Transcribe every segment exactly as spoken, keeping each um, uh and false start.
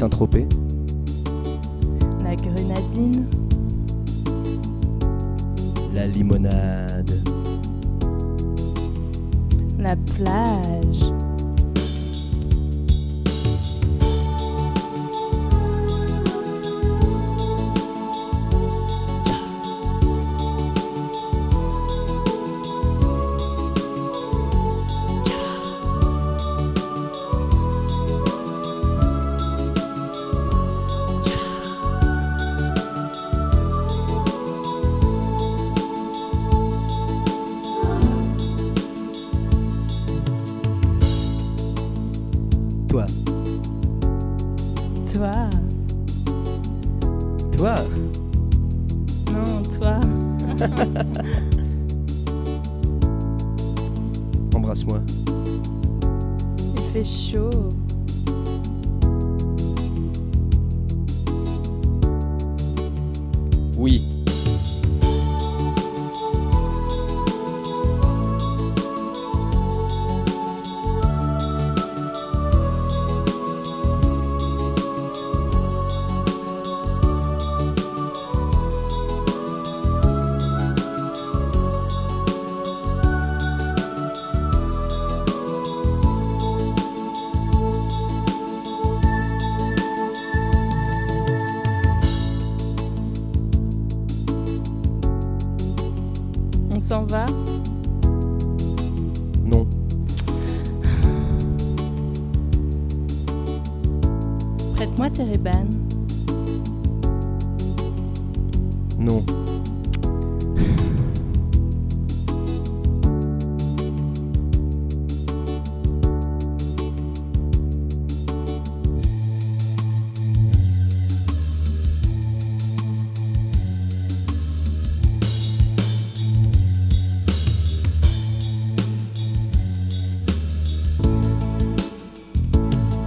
Saint-Tropez. La grenadine. La limonade. La plage. Toi. Toi. Toi. Non, toi. Embrasse-moi. Il fait chaud. Oui. On s'en va? Non. Prête-moi tes Ray-Ban. Non.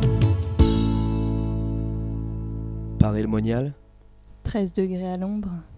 Paris le Monial. treize degrés à l'ombre.